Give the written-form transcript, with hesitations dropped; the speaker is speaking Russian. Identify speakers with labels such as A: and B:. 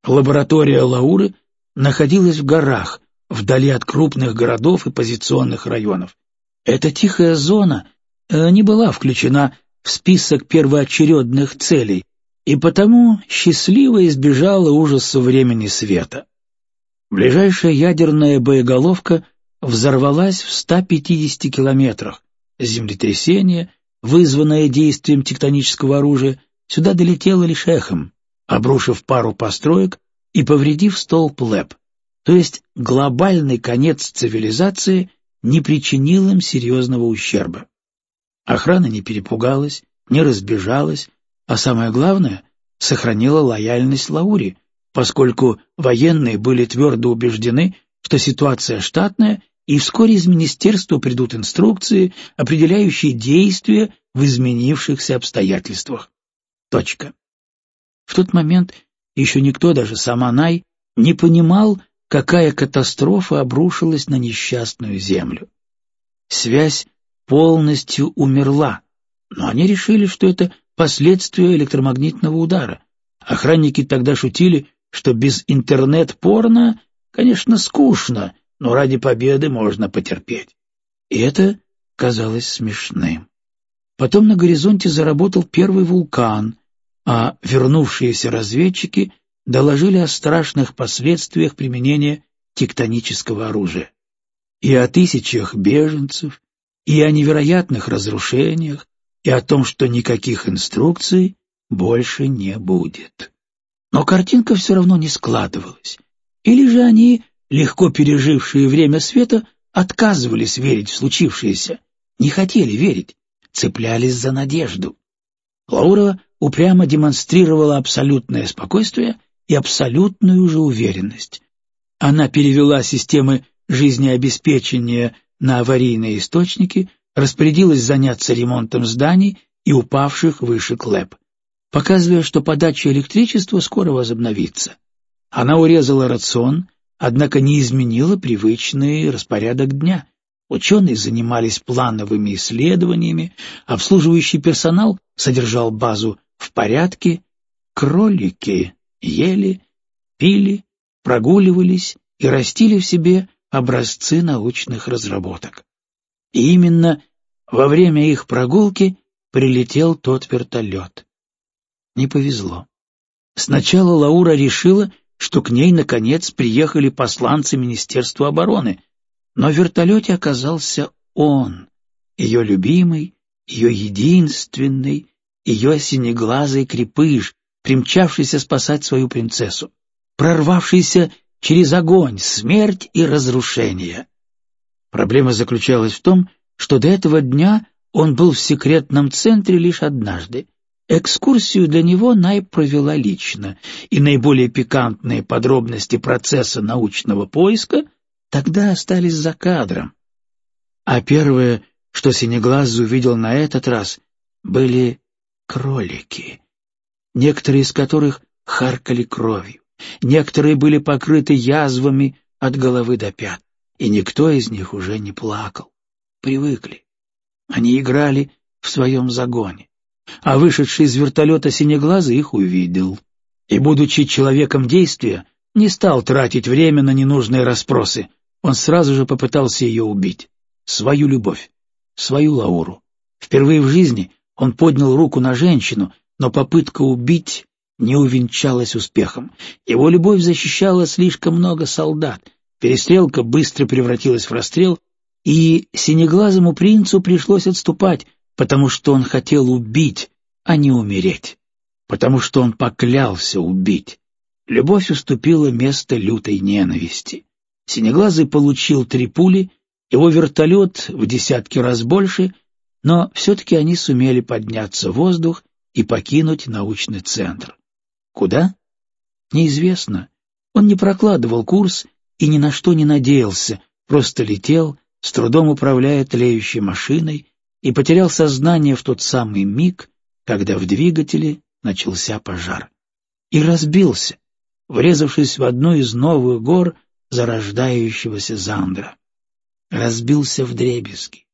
A: Лаборатория Лауры находилась в горах, вдали от крупных городов и позиционных районов. Эта тихая зона не была включена в список первоочередных целей, и потому счастливо избежала ужаса времени света. Ближайшая ядерная боеголовка взорвалась в 150 километрах. Землетрясение, вызванное действием тектонического оружия, сюда долетело лишь эхом, обрушив пару построек и повредив столб ЛЭП. То есть глобальный конец цивилизации не причинил им серьезного ущерба. Охрана не перепугалась, не разбежалась, а самое главное, сохранила лояльность Лауре, поскольку военные были твердо убеждены, что ситуация штатная, и вскоре из министерства придут инструкции, определяющие действия в изменившихся обстоятельствах. Точка. В тот момент еще никто, даже сама Най, не понимал, какая катастрофа обрушилась на несчастную Землю. Связь полностью умерла, но они решили, что это последствия электромагнитного удара. Охранники тогда шутили, что без интернет-порно, конечно, скучно, но ради победы можно потерпеть. И это казалось смешным. Потом на горизонте заработал первый вулкан, а вернувшиеся разведчики доложили о страшных последствиях применения тектонического оружия. И о тысячах беженцев, и о невероятных разрушениях, и о том, что никаких инструкций больше не будет. Но картинка все равно не складывалась. Или же они, легко пережившие время света, отказывались верить в случившееся, не хотели верить, цеплялись за надежду. Лаура упрямо демонстрировала абсолютное спокойствие и абсолютную же уверенность. Она перевела системы жизнеобеспечения на аварийные источники, распорядилась заняться ремонтом зданий и упавших вышек ЛЭП, показывая, что подача электричества скоро возобновится. Она урезала рацион, однако не изменила привычный распорядок дня. Ученые занимались плановыми исследованиями, обслуживающий персонал содержал базу в порядке, кролики ели, пили, прогуливались и растили в себе образцы научных разработок. И именно во время их прогулки прилетел тот вертолет. Не повезло. Сначала Лаура решила, что к ней, наконец, приехали посланцы Министерства обороны, но в вертолете оказался он, ее любимый, ее единственный, ее синеглазый крепыш, примчавшийся спасать свою принцессу, прорвавшийся через огонь, смерть и разрушение. Проблема заключалась в том, что до этого дня он был в секретном центре лишь однажды. Экскурсию для него Най провела лично, и наиболее пикантные подробности процесса научного поиска тогда остались за кадром. А первое, что Синеглазый увидел на этот раз, были кролики, некоторые из которых харкали кровью, некоторые были покрыты язвами от головы до пят, и никто из них уже не плакал. Привыкли. Они играли в своем загоне. А вышедший из вертолета Синеглазый их увидел. И, будучи человеком действия, не стал тратить время на ненужные расспросы. Он сразу же попытался ее убить. Свою любовь, свою Лауру. Впервые в жизни он поднял руку на женщину, но попытка убить не увенчалась успехом. Его любовь защищала слишком много солдат. Перестрелка быстро превратилась в расстрел, и синеглазому принцу пришлось отступать, потому что он хотел убить, а не умереть, потому что он поклялся убить. Любовь уступила место лютой ненависти. Синеглазый получил 3 пули, его вертолет в десятки раз больше, но все-таки они сумели подняться в воздух и покинуть научный центр. Куда? Неизвестно. Он не прокладывал курс и ни на что не надеялся, просто летел, с трудом управляя тлеющей машиной, и потерял сознание в тот самый миг, когда в двигателе начался пожар. И разбился, врезавшись в одну из новых гор зарождающегося Зандра. Разбился вдребезги.